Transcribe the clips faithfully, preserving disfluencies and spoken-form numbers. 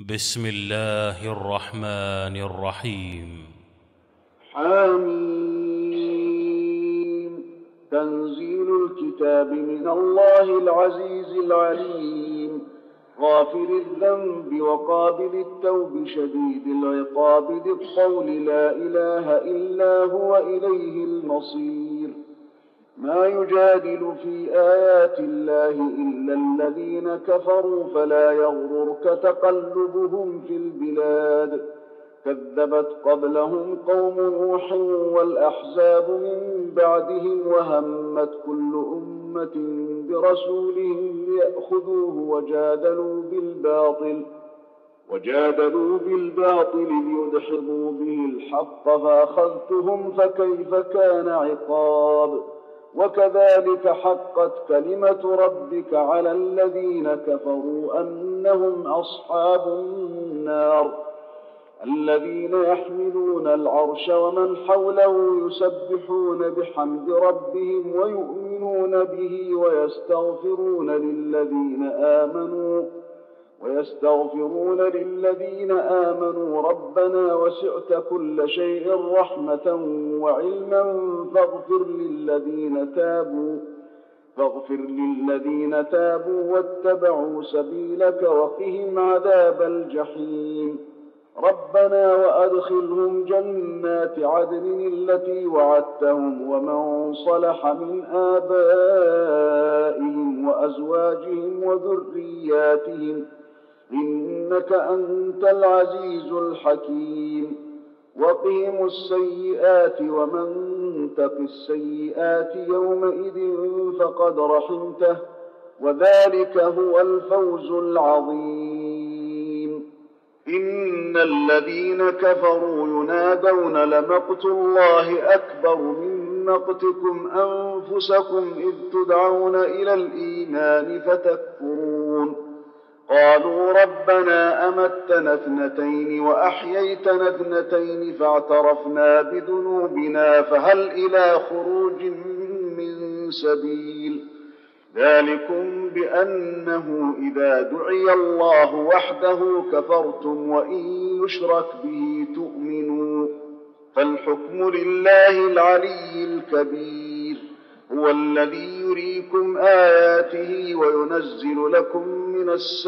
بسم الله الرحمن الرحيم. حميم. تنزيل الكتاب من الله العزيز العليم، غافر الذنب وقابل التوب شديد العقاب ذي الطول لا إله إلا هو إليه المصير. ما يجادل في آيات الله إلا الذين كفروا فلا يغررك تقلبهم في البلاد. كذبت قبلهم قوم نوح والأحزاب من بعدهم وهمت كل أمة برسولهم ليأخذوه وجادلوا بالباطل وجادلوا بالباطل ليدحضوا به الحق فأخذتهم فكيف كان عقاب. وكذلك حقت كلمة ربك على الذين كفروا أنهم أصحاب النار. الذين يحملون العرش ومن حوله يسبحون بحمد ربهم ويؤمنون به ويستغفرون للذين آمنوا ويستغفرون للذين آمنوا ربنا وسعت كل شيء رحمة وعلما فاغفر للذين تابوا فاغفر للذين تابوا واتبعوا سبيلك وقهم عذاب الجحيم. ربنا وأدخلهم جنات عدن التي وعدتهم ومن صلح من آبائهم وأزواجهم وذرياتهم إنك أنت العزيز الحكيم. وقهم السيئات ومن تق السيئات يومئذ فقد رحمته وذلك هو الفوز العظيم. إن الذين كفروا ينادون لمقت الله أكبر من مقتكم أنفسكم إذ تدعون إلى الإيمان فتكفرون. قالوا ربنا أمتنا اثنتين وأحييتنا اثنتين فاعترفنا بذنوبنا فهل إلى خروج من سبيل. ذلكم بأنه إذا دعي الله وحده كفرتم وإن يشرك به تؤمنوا فالحكم لله العلي الكبير. هو الذي يريكم آياته وينزل لكم من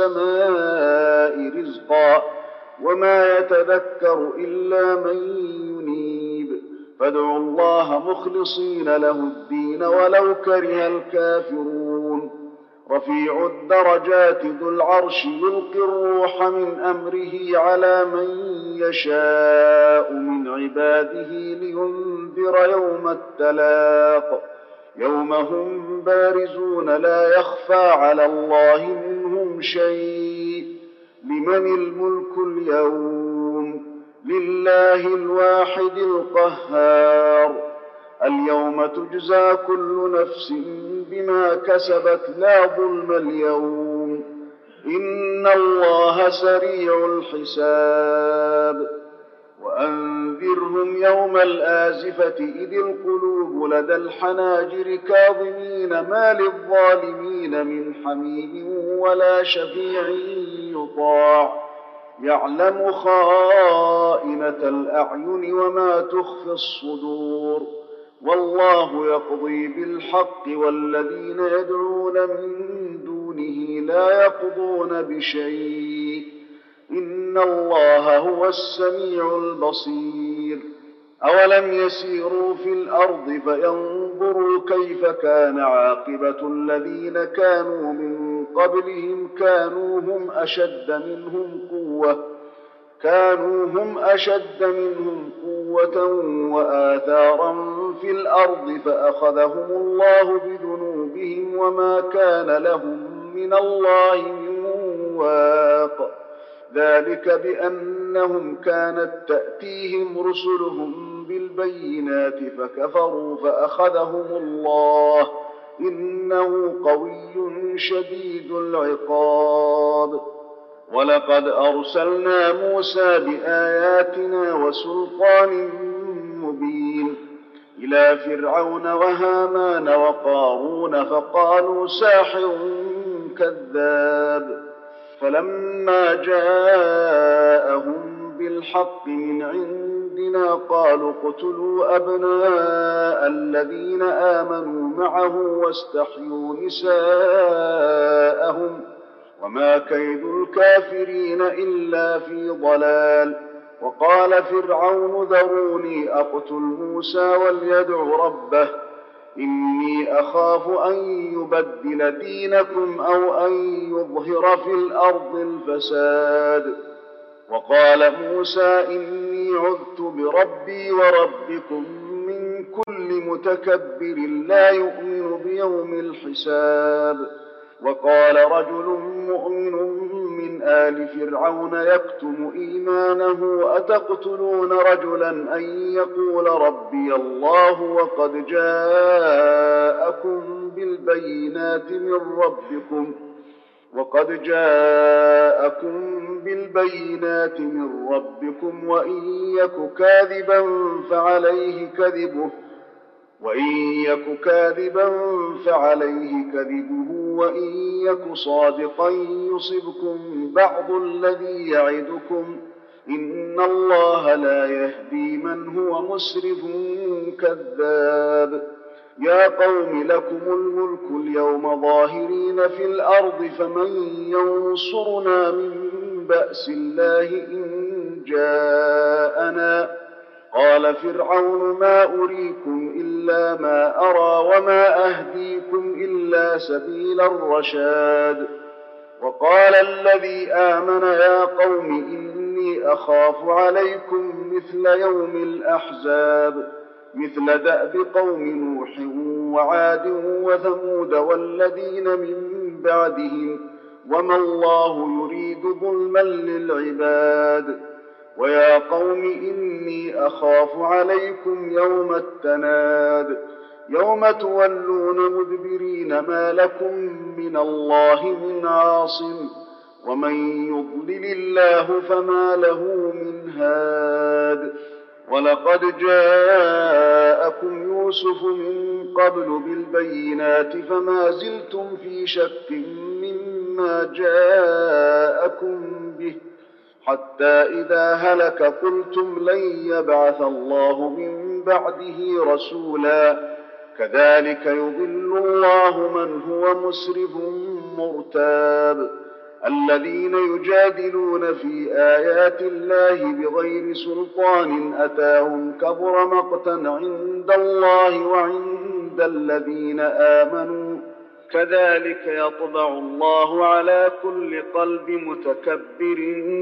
السماء رزقا وما يتذكر إلا من ينيب. فادعوا الله مخلصين له الدين ولو كره الكافرون. رفيع الدرجات ذو العرش يلقي الروح من أمره على من يشاء من عباده لينذر يوم التلاق يوم هم بارزون لا يخفى على الله منهم شيء. لمن الملك اليوم؟ لله الواحد القهار. اليوم تجزى كل نفس بما كسبت لا ظلم اليوم إن الله سريع الحساب. وأنذرهم يوم الآزفة إذ القلوب لدى الحناجر كاظمين ما للظالمين من حميم ولا شفيع يطاع. يعلم خائنة الأعين وما تخفي الصدور. والله يقضي بالحق والذين يدعون من دونه لا يقضون بشيء إن الله هو السميع البصير. أولم يسيروا في الأرض فينظروا كيف كان عاقبة الذين كانوا من قبلهم كانوا هم أشد منهم قوة كانوا هم أشد منهم قوة وآثارا في الأرض فأخذهم الله بذنوبهم وما كان لهم من الله من واق. ذلك بأنهم كانت تأتيهم رسلهم بالبينات فكفروا فأخذهم الله إنه قوي شديد العقاب. ولقد أرسلنا موسى بآياتنا وسلطان مبين إلى فرعون وهامان وقارون فقالوا ساحر كذاب. فلما جاءهم بالحق من عندنا قالوا اقتلوا أبناء الذين آمنوا معه واستحيوا نساءهم وما كيد الكافرين إلا في ضلال. وقال فرعون ذروني أقتل موسى وليدع ربه إني أخاف أن يبدل دينكم أو أن يظهر في الأرض الفساد. وقال موسى إني عذت بربي وربكم من كل متكبر لا يؤمن بيوم الحساب. وقال رجل مؤمن من آل فرعون يكتم إيمانه أتقتلون رجلا أن يقول ربي الله وقد جاءكم بالبينات من ربكم وقد جاءكم بالبينات من ربكم وإن يك كاذبا فعليه كذبه وإن يك كاذبا فعليه كذبه وإن يك صادقا يصبكم بعض الذي يعدكم إن الله لا يهدي من هو مسرف كذاب. يا قوم لكم الملك اليوم ظاهرين في الأرض فمن ينصرنا من بأس الله إن جاءنا. قال فرعون ما أريكم إلا ما أرى وما أهديكم إلا سبيل الرشاد. وقال الذي آمن يا قوم إني أخاف عليكم مثل يوم الأحزاب مثل دأب قوم نوح وعاد وثمود والذين من بعدهم وما الله يريد ظلما للعباد. ويا قوم إني أخاف عليكم يوم التناد يوم تولون مدبرين ما لكم من الله من عاصم ومن يضلل الله فما له من هاد. ولقد جاءكم يوسف من قبل بالبينات فما زلتم في شك مما جاءكم به حتى إذا هلك قلتم لن يبعث الله من بعده رسولا كذلك يضل الله من هو مسرف مرتاب. الذين يجادلون في آيات الله بغير سلطان أتاهم كبر مقتا عند الله وعند الذين آمنوا كذلك يطبع الله على كل قلب متكبر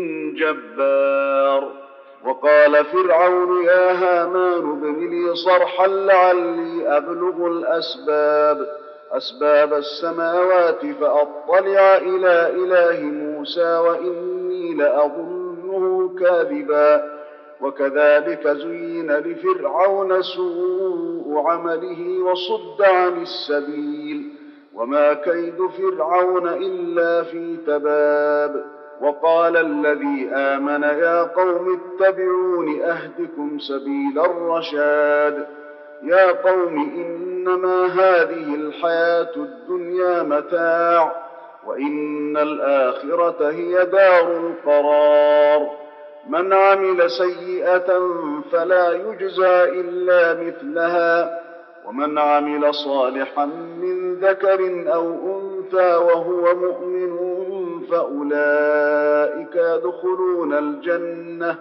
جبار. وقال فرعون يا هامان ابن لي صرحا لعلي أبلغ الأسباب أسباب السماوات فأطلع إلى إله موسى وإني لأظنه كاذبا. وكذلك زين لفرعون سوء عمله وصد عن السبيل وما كيد فرعون إلا في تباب. وقال الذي آمن يا قوم اتبعون أهدكم سبيل الرشاد. يا قوم إنما هذه الحياة الدنيا متاع وإن الآخرة هي دار القرار. من عمل سيئة فلا يجزى إلا مثلها ومن عمل صالحا من ذكر أو أنثى وهو مؤمن فأولئك يدخلون الجنة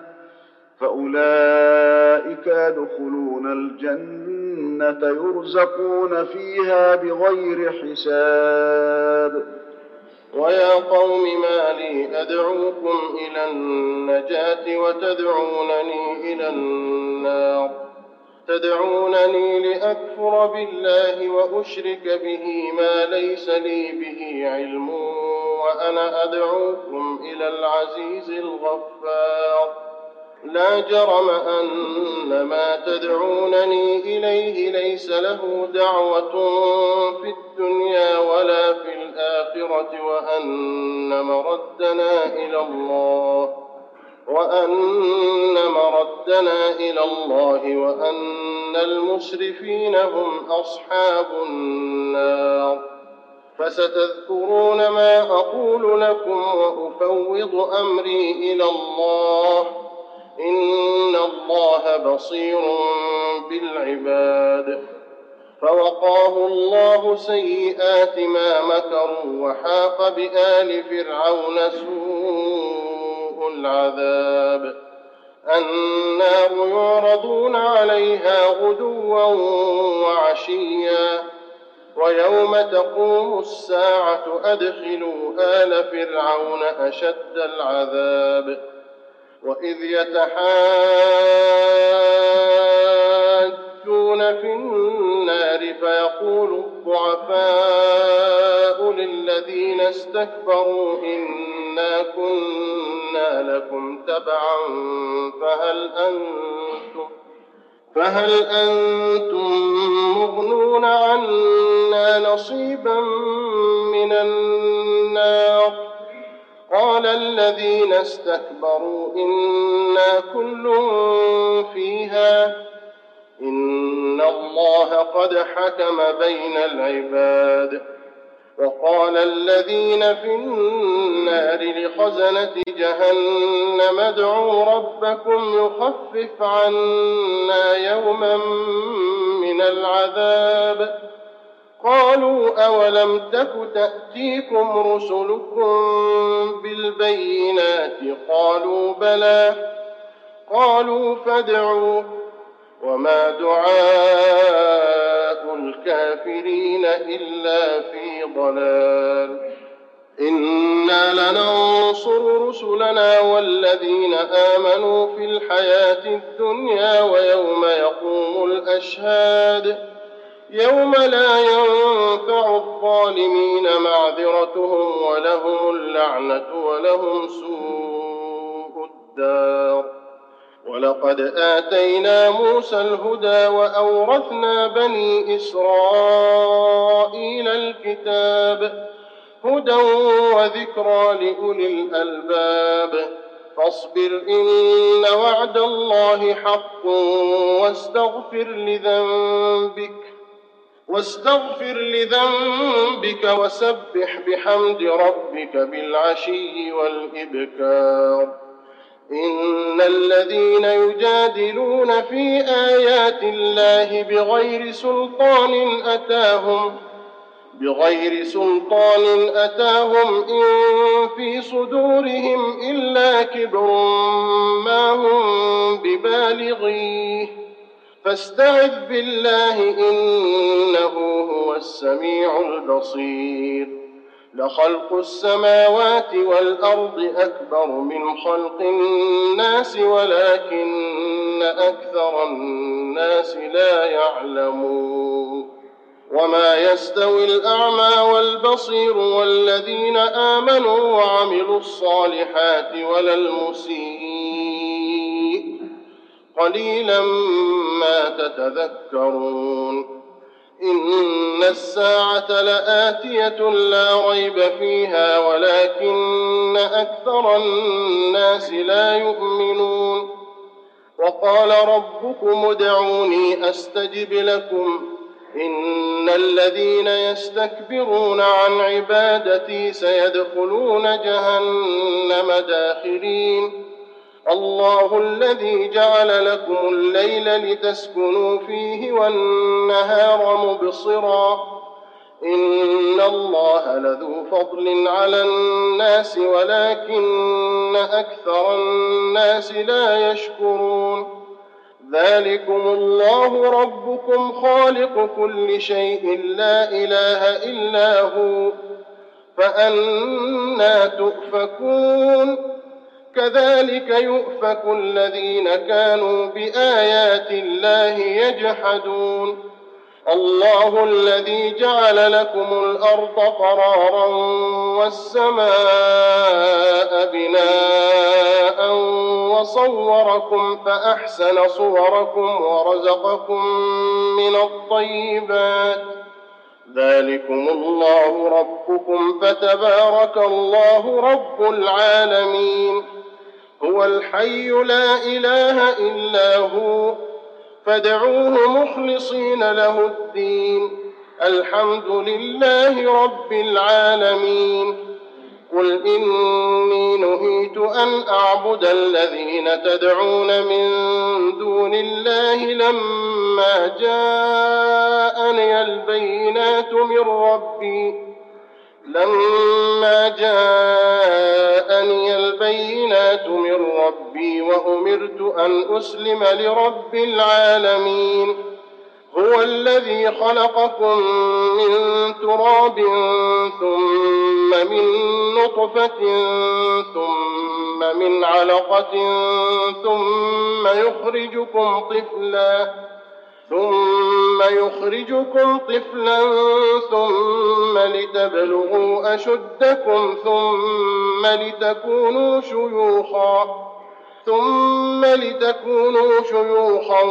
فأولئك يدخلون الجنة يرزقون فيها بغير حساب. ويا قوم ما لي أدعوكم إلى النجاة وتدعونني إلى النار تدعونني لأكفر بالله وأشرك به ما ليس لي به علم وأنا أدعوكم إلى العزيز الغفار. لا جرم أن ما تدعونني إليه ليس له دعوة في الدنيا ولا في الآخرة وأن مردنا إلى الله وأن مردنا إلى الله وأن المسرفين هم أصحاب النار. فستذكرون ما أقول لكم وأفوض أمري إلى الله إن الله بصير بالعباد. فوقاه الله سيئات ما مكروا وحاق بآل فرعون سوء العذاب. النار يعرضون عليها غدوا وعشيا ويوم تقوم الساعة أدخلوا آل فرعون أشد العذاب. وإذ يتحاجون في النار فيقول الضعفاء للذين استكبروا إنا كنا لكم تبعا فهل أنتم فهل أنتم مغنون عنا نصيبا من النار؟ قال الذين استكبروا إنا كل فيها إن الله قد حكم بين العباد. وقال الذين في النار لخزنة جهنم ادعوا ربكم يخفف عنا يوما من العذاب. قالوا أولم تك تأتيكم رسلكم بالبينات؟ قالوا بلى. قالوا فادعوا وما دعاء الكافرين إلا في ضلال. إنا لننصر رسلنا والذين آمنوا في الحياة الدنيا ويوم يقوم الأشهاد يوم لا ينفع الظالمين معذرتهم ولهم اللعنة ولهم سوء الدار. ولقد آتينا موسى الهدى وأورثنا بني إسرائيل الكتاب هدى وذكرى لأولي الألباب. فاصبر إن وعد الله حق واستغفر لذنبك واستغفر لذنبك وسبح بحمد ربك بالعشي والإبكار. إن الذين يجادلون في آيات الله بغير سلطان أتاهم بغير سلطان أتاهم إن في صدورهم إلا كبر ما هم ببالغيه فاستعذ بالله إنه هو السميع البصير. لخلق السماوات والأرض أكبر من خلق الناس ولكن أكثر الناس لا يعلمون. وما يستوي الأعمى والبصير والذين آمنوا وعملوا الصالحات ولا المسيء قليلا ما تتذكرون. إن الساعة لآتية لا ريب فيها ولكن أكثر الناس لا يؤمنون. وقال ربكم ادعوني أستجب لكم إن الذين يستكبرون عن عبادتي سيدخلون جهنم داخرين. الله الذي جعل لكم الليل لتسكنوا فيه والنهار مبصرا إن الله لذو فضل على الناس ولكن أكثر الناس لا يشكرون. ذلكم الله ربكم خالق كل شيء لا إله إلا هو فأنى تؤفكون. كذلك يؤفك الذين كانوا بآيات الله يجحدون. الله الذي جعل لكم الأرض قرارا والسماء بناء وصوركم فأحسن صوركم ورزقكم من الطيبات. ذلكم الله ربكم فتبارك الله رب العالمين. هو الحي لا إله إلا هو فادعوه مخلصين له الدين الحمد لله رب العالمين. قل إني نهيت أن أعبد الذين تدعون من دون الله لما جاءني البينات من ربي لما جاءني البينات من ربي وأمرت أن أسلم لرب العالمين. هو الذي خلقكم من تراب ثم من نطفة ثم من علقة ثم يخرجكم طفلا ثم يخرجكم طفلا ثم لتبلغوا أشدكم ثم لتكونوا شيوخا ثم لتكونوا شيوخا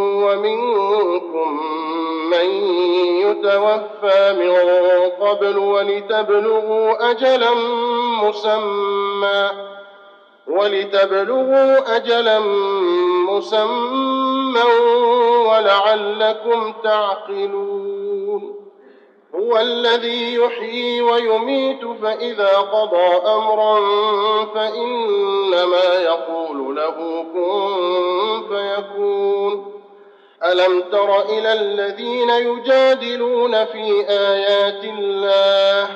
ومنكم من يتوفى من قبل ولتبلغوا أجلا مسمى ولتبلغوا أجلا مسمى ولعلكم تعقلون. هو الذي يحيي ويميت فإذا قضى أمرا فإنما يقول له كن فيكون. ألم تر إلى الذين يجادلون في آيات الله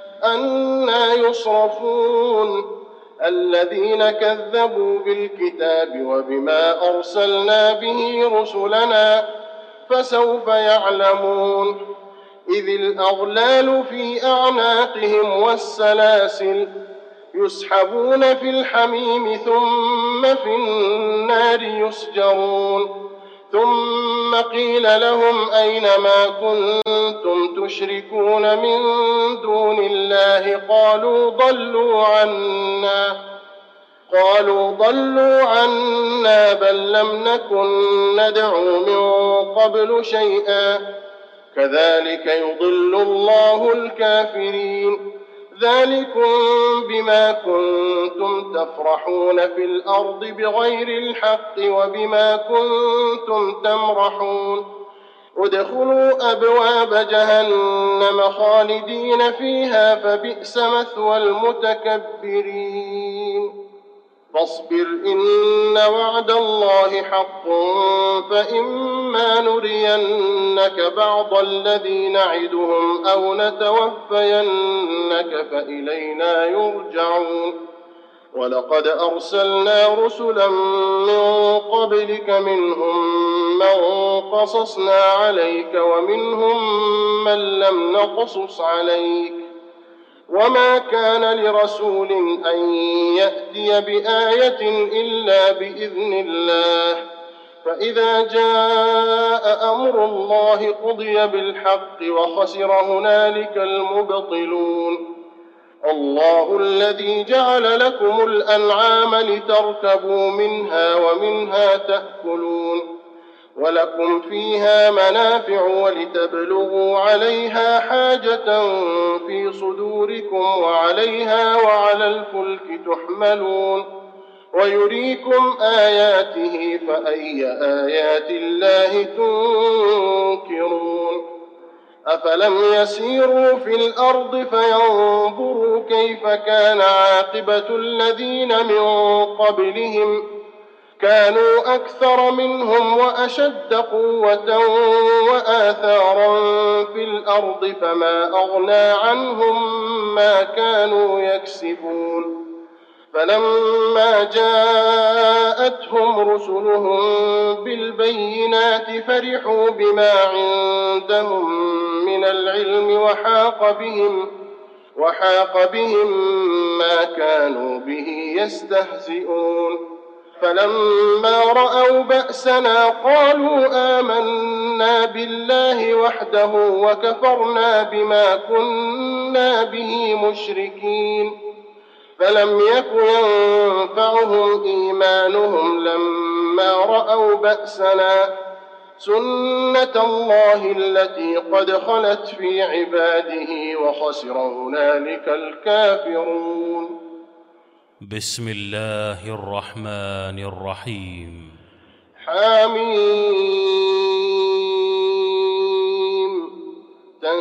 أنى يصرفون الذين كذبوا بالكتاب وبما أرسلنا به رسلنا فسوف يعلمون. إذ الأغلال في أعناقهم والسلاسل يسحبون في الحميم ثم في النار يسجرون. ثم قيل لهم أين ما كنتم تشركون من دون الله قالوا ضلوا عنا قالوا ضلوا عنا بل لم نكن ندعو من قبل شيئا كذلك يضل الله الكافرين. ذلكم بما كنتم تفرحون في الأرض بغير الحق وبما كنتم تمرحون. ادخلوا أبواب جهنم خالدين فيها فبئس مثوى المتكبرين. فاصبر إن وعد الله حق فإما نرينك بعض الذي نعدهم أو نتوفينك فإلينا يرجعون. ولقد أرسلنا رسلا من قبلك منهم من قصصنا عليك ومنهم من لم نقصص عليك وما كان لرسول أن يأتي بآية إلا بإذن الله. فإذا جاء أمر الله قضي بالحق وخسر هنالك المبطلون. الله الذي جعل لكم الأنعام لتركبوا منها ومنها تأكلون ولكم فيها منافع ولتبلغوا عليها حاجة في صدوركم وعليها وعلى الفلك تحملون ويريكم آياته فأي آيات الله تنكرون. أفلم يسيروا في الأرض فينظروا كيف كان عاقبة الذين من قبلهم كانوا أكثر منهم وأشد قوة وآثارا في الأرض فما أغنى عنهم ما كانوا يكسبون. فلما جاءتهم رسلهم بالبينات فرحوا بما عندهم من العلم وحاق بهم وحاق بهم ما كانوا به يستهزئون. فلما رأوا بأسنا قالوا آمنا بالله وحده وكفرنا بما كنا به مشركين. فلم يك ينفعهم إيمانهم لما رأوا بأسنا سنة الله التي قد خلت في عباده وخسر هنالك الكافرون. بسم الله الرحمن الرحيم. حميم.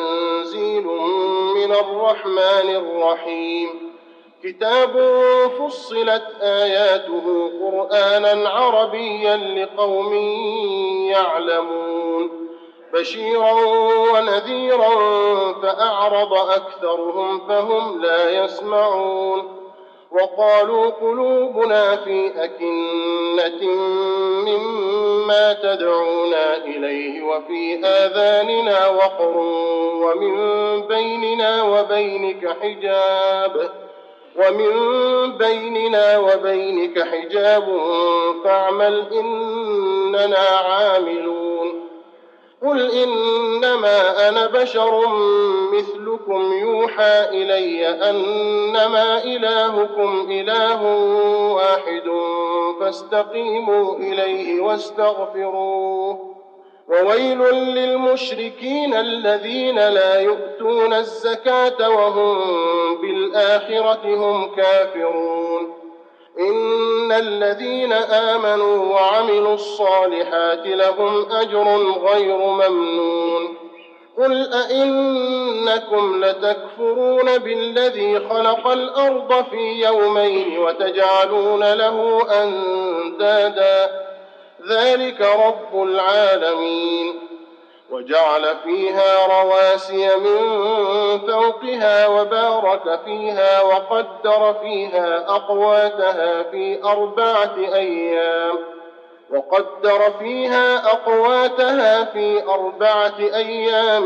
الرحمن الرحيم كتاب فصلت آياته قرآنا عربيا لقوم يعلمون بشيرا ونذيرا فأعرض أكثرهم فهم لا يسمعون وقالوا قلوبنا في أكنة مما تدعونا إليه وفي آذاننا وقر ومن بيننا وبينك حجاب ومن بيننا وبينك حجاب فاعمل إننا عاملون قل إنما أنا بشر مثلكم يوحى إلي أنما إلهكم إله واحد فاستقيموا إليه واستغفروه وويل للمشركين الذين لا يؤتون الزكاة وهم بالآخرة هم كافرون إن الذين آمنوا وعملوا الصالحات لهم أجر غير ممنون قل أئنكم لتكفرون بالذي خلق الأرض في يومين وتجعلون له أندادا ذلك رب العالمين وجعل فيها رواسي من فوقها وبارك فيها وقدر فيها أقواتها في أربعة أيام وقدر فيها أقواتها في أربعة أيام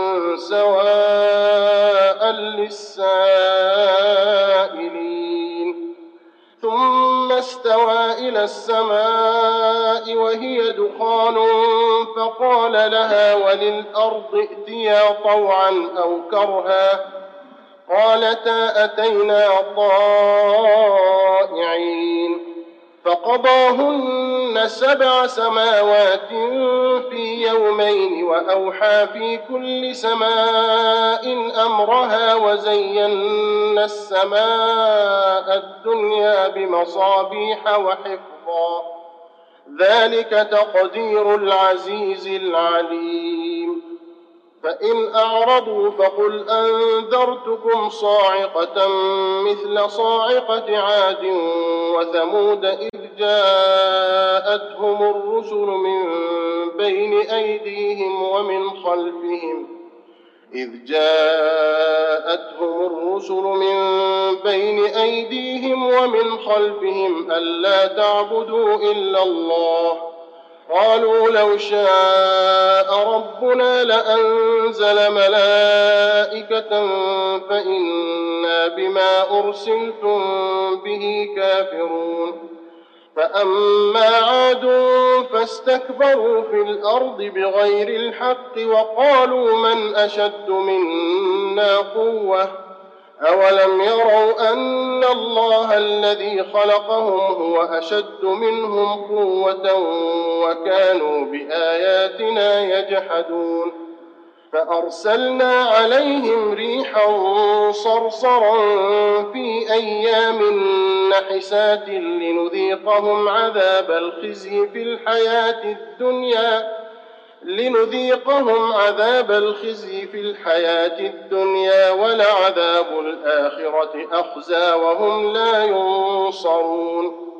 سواء للسائلين ثم استوى إلى السماء وهي دخان فقال لها وللأرض ائتيا طوعا أو كرها قالتا أتينا طائعين فقضاهن سبع سماوات في يومين وأوحى في كل سماء أمرها وزينا السماء الدنيا بمصابيح وحفظا ذلك تقدير العزيز العليم فإن أعرضوا فقل أنذرتكم صاعقة مثل صاعقة عاد وثمود إذ جاءتهم الرسل من بين أيديهم ومن خلفهم إذ جاءتهم الرسل من بين أيديهم ومن خلفهم ألا تعبدوا إلا الله قالوا لو شاء ربنا لأنزل ملائكة فإنا بما أرسلتم به كافرون فأما عاد فاستكبروا في الأرض بغير الحق وقالوا من أشد منا قوة أولم يروا أن الله الذي خلقهم هو أشد منهم قوة وكانوا بآياتنا يجحدون فأرسلنا عليهم ريحا صرصرا في أيام نحسات لنذيقهم عذاب الخزي في الحياة الدنيا لنذيقهم عذاب الخزي في الحياة الدنيا ولعذاب الآخرة أخزى وهم لا ينصرون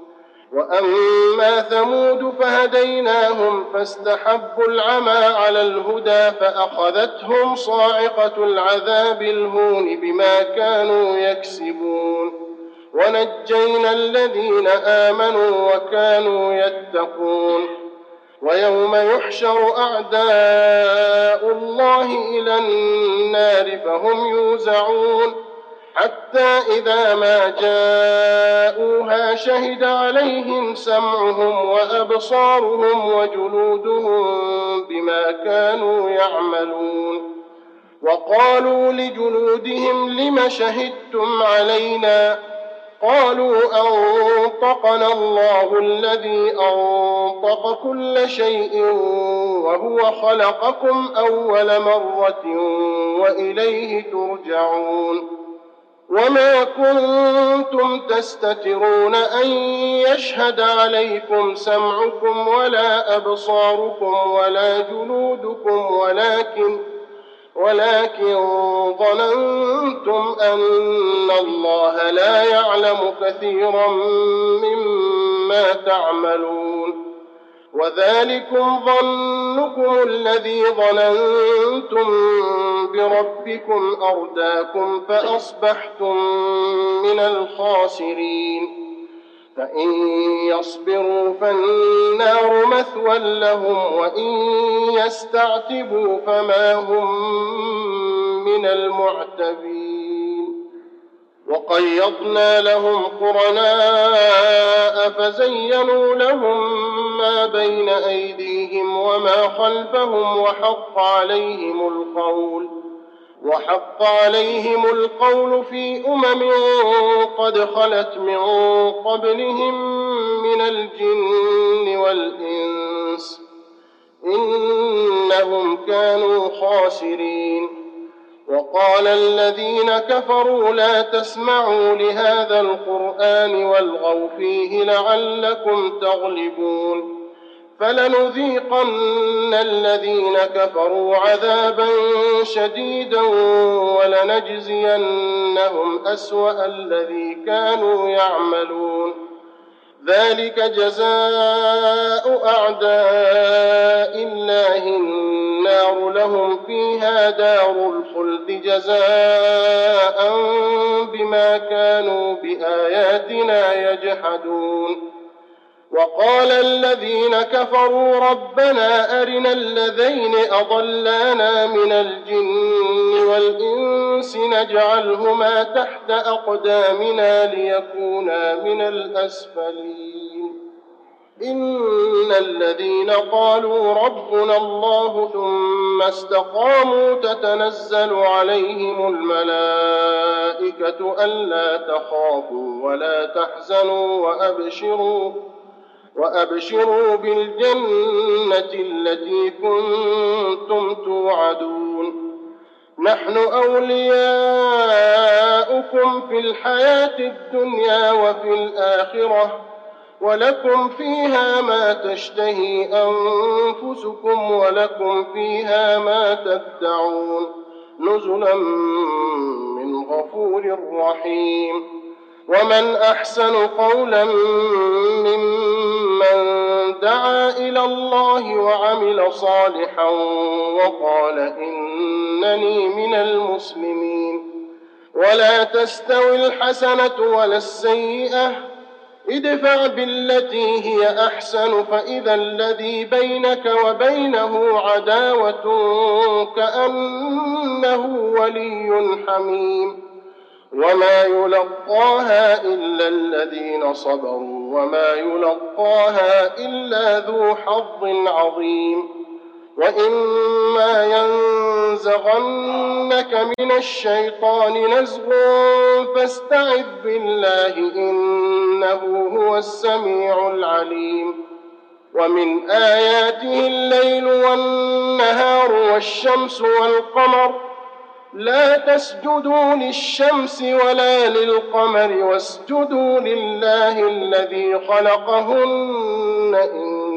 وأما ثمود فهديناهم فاستحبوا العمى على الهدى فأخذتهم صاعقة العذاب الهون بما كانوا يكسبون ونجينا الذين آمنوا وكانوا يتقون ويوم يحشر أعداء الله إلى النار فهم يوزعون حتى إذا ما جاءوها شهد عليهم سمعهم وأبصارهم وجلودهم بما كانوا يعملون وقالوا لجلودهم لم شهدتم علينا قالوا أنطقنا الله الذي أنطق كل شيء وهو خلقكم أول مرة وإليه ترجعون وما كنتم تستترون أن يشهد عليكم سمعكم ولا أبصاركم ولا جلودكم ولكن ولكن ظننتم أن الله لا يعلم كثيرا مما تعملون وذلكم ظنكم الذي ظننتم بربكم أرداكم فأصبحتم من الخاسرين فإن يصبروا فالنار مثوى لهم وإن يستعتبوا فما هم من المعتبين وقيضنا لهم قرناء فزينوا لهم ما بين أيديهم وما خلفهم وحق عليهم القول وحق عليهم القول في أمم قد خلت من قبلهم من الجن والإنس إنهم كانوا خاسرين وقال الذين كفروا لا تسمعوا لهذا القرآن والغوا فيه لعلكم تغلبون فلنذيقن الذين كفروا عذابا شديدا ولنجزينهم أسوأ الذي كانوا يعملون ذلك جزاء أعداء الله النار لهم فيها دار الخلد جزاء بما كانوا بآياتنا يجحدون وقال الذين كفروا ربنا أرنا الذين أضلانا من الجن والإنس نجعلهما تحت أقدامنا ليكونا من الأسفلين إن الذين قالوا ربنا الله ثم استقاموا تتنزل عليهم الملائكة ألا تخافوا ولا تحزنوا وأبشروا وأبشروا بالجنة التي كنتم توعدون نحن أولياؤكم في الحياة الدنيا وفي الآخرة ولكم فيها ما تشتهي أنفسكم ولكم فيها ما تدعون نزلا من غفور رحيم ومن أحسن قولا ممن دعا إلى الله وعمل صالحا وقال إنني من المسلمين ولا تستوي الحسنة ولا السيئة ادفع بالتي هي أحسن فإذا الذي بينك وبينه عداوة كأنه ولي حميم وما يلقاها إلا الذين صبروا وما يلقاها إلا ذو حظ عظيم وإما ينزغنك من الشيطان نزغ فاستعذ بالله إنه هو السميع العليم ومن آياته الليل والنهار والشمس والقمر لا تسجدوا للشمس ولا للقمر واسجدوا لله الذي خلقهن إن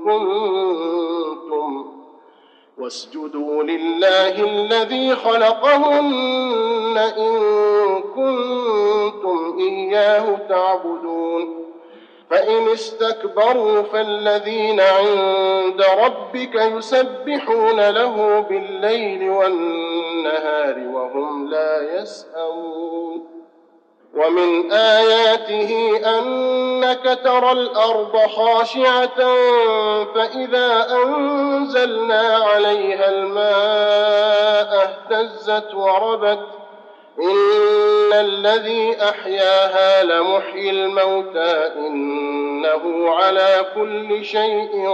كنتم واسجدوا لله الذي خلقهن إن كنتم إياه تعبدون فإن استكبروا فالذين عند ربك يسبحون له بالليل والنهار وهم لا يسأمون ومن آياته أنك ترى الأرض خاشعة فإذا أنزلنا عليها الماء اهتزت وربت إن الذي أحياها لمحيي الموتى إنه على كل شيء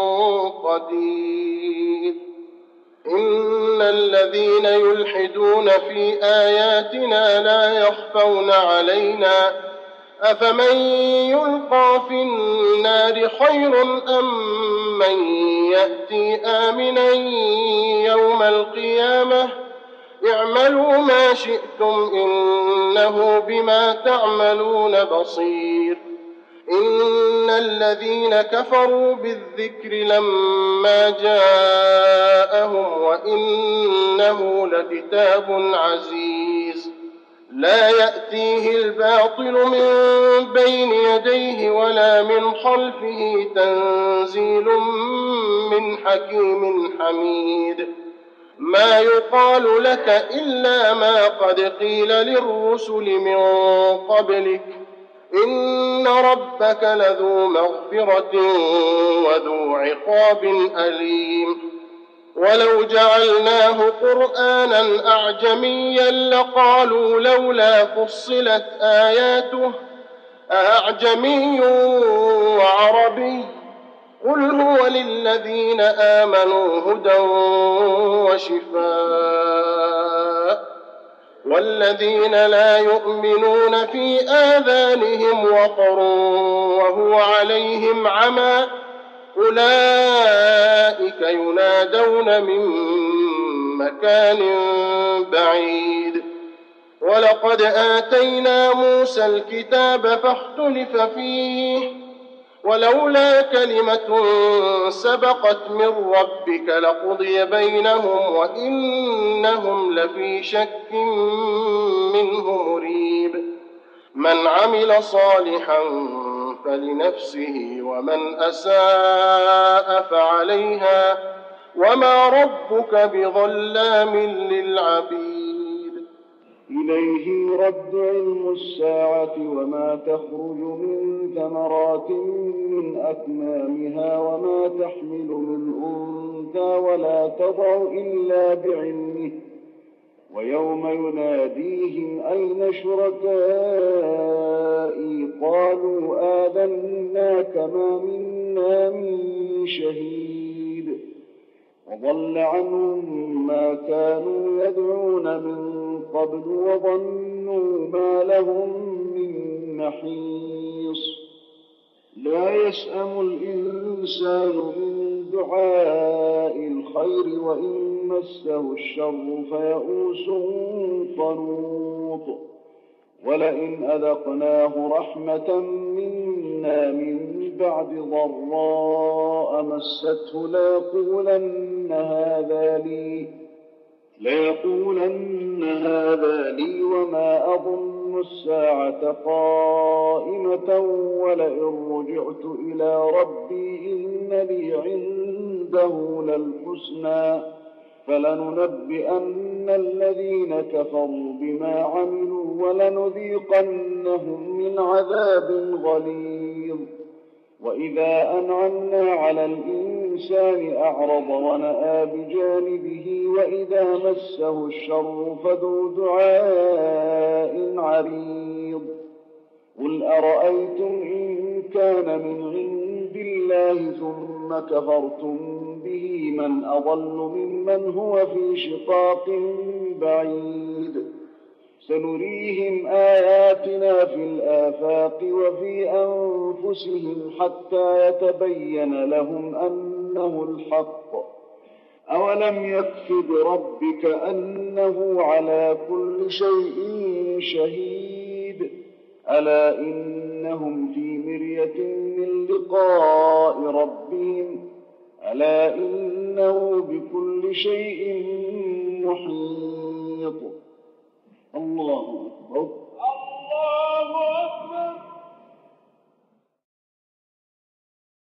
قدير إن الذين يلحدون في آياتنا لا يخفون علينا أفمن يلقى في النار خير أم من يأتي آمنا يوم القيامة اعملوا ما شئتم إنه بما تعملون بصير إن الذين كفروا بالذكر لما جاءهم وإنه لكتاب عزيز لا يأتيه الباطل من بين يديه ولا من خلفه تنزيل من حكيم حميد ما يقال لك إلا ما قد قيل للرسل من قبلك إن ربك لذو مغفرة وذو عقاب أليم ولو جعلناه قرآنا أعجميا لقالوا لولا فصلت آياته أعجمي وعربي قل هو للذين آمنوا هدى وشفاء والذين لا يؤمنون في آذانهم وقر وهو عليهم عمى أولئك ينادون من مكان بعيد ولقد آتينا موسى الكتاب فاختلف فيه ولولا كلمة سبقت من ربك لقضي بينهم وإنهم لفي شك منه مريب من عمل صالحا فلنفسه ومن أساء فعليها وما ربك بظلام للعبيد إليه يرد علم الساعة وما تخرج من ثمرات من أكمامها وما تحمل من أنثى ولا تضع إلا بعلمه ويوم يناديهم أين شركائي قالوا آذناك ما منا من شهيد وضل عنهم ما كانوا يدعون من قبل وظنوا ما لهم من محيص لا يسأم الإنسان من دعاء الخير وإن مسه الشر فيئوس قنوط ولئن أذقناه رحمة منا من بعد ضراء مسته ليقولن هذا لي ليقولن هذا لي وما أظن الساعة قائمة ولئن رجعت إلى ربي إن لي عنده للحسنى فلننبئن الذين كفروا بما عملوا ولنذيقنهم من عذاب غليظ وإذا أنعمنا على الإنسان أعرض ونأى بجانبه وإذا مسه الشر فذو دعاء عريض قل أرأيتم إن كان من عند الله ثم كفرتم به من أضل ممن هو في شقاق بعيد سنريهم آياتنا في الآفاق وفي أنفسهم حتى يتبين لهم أنه الحق أولم يكف بربك أنه على كل شيء شهيد ألا إنهم في مرية من لقاء ربهم ألا إنه بكل شيء محيط الله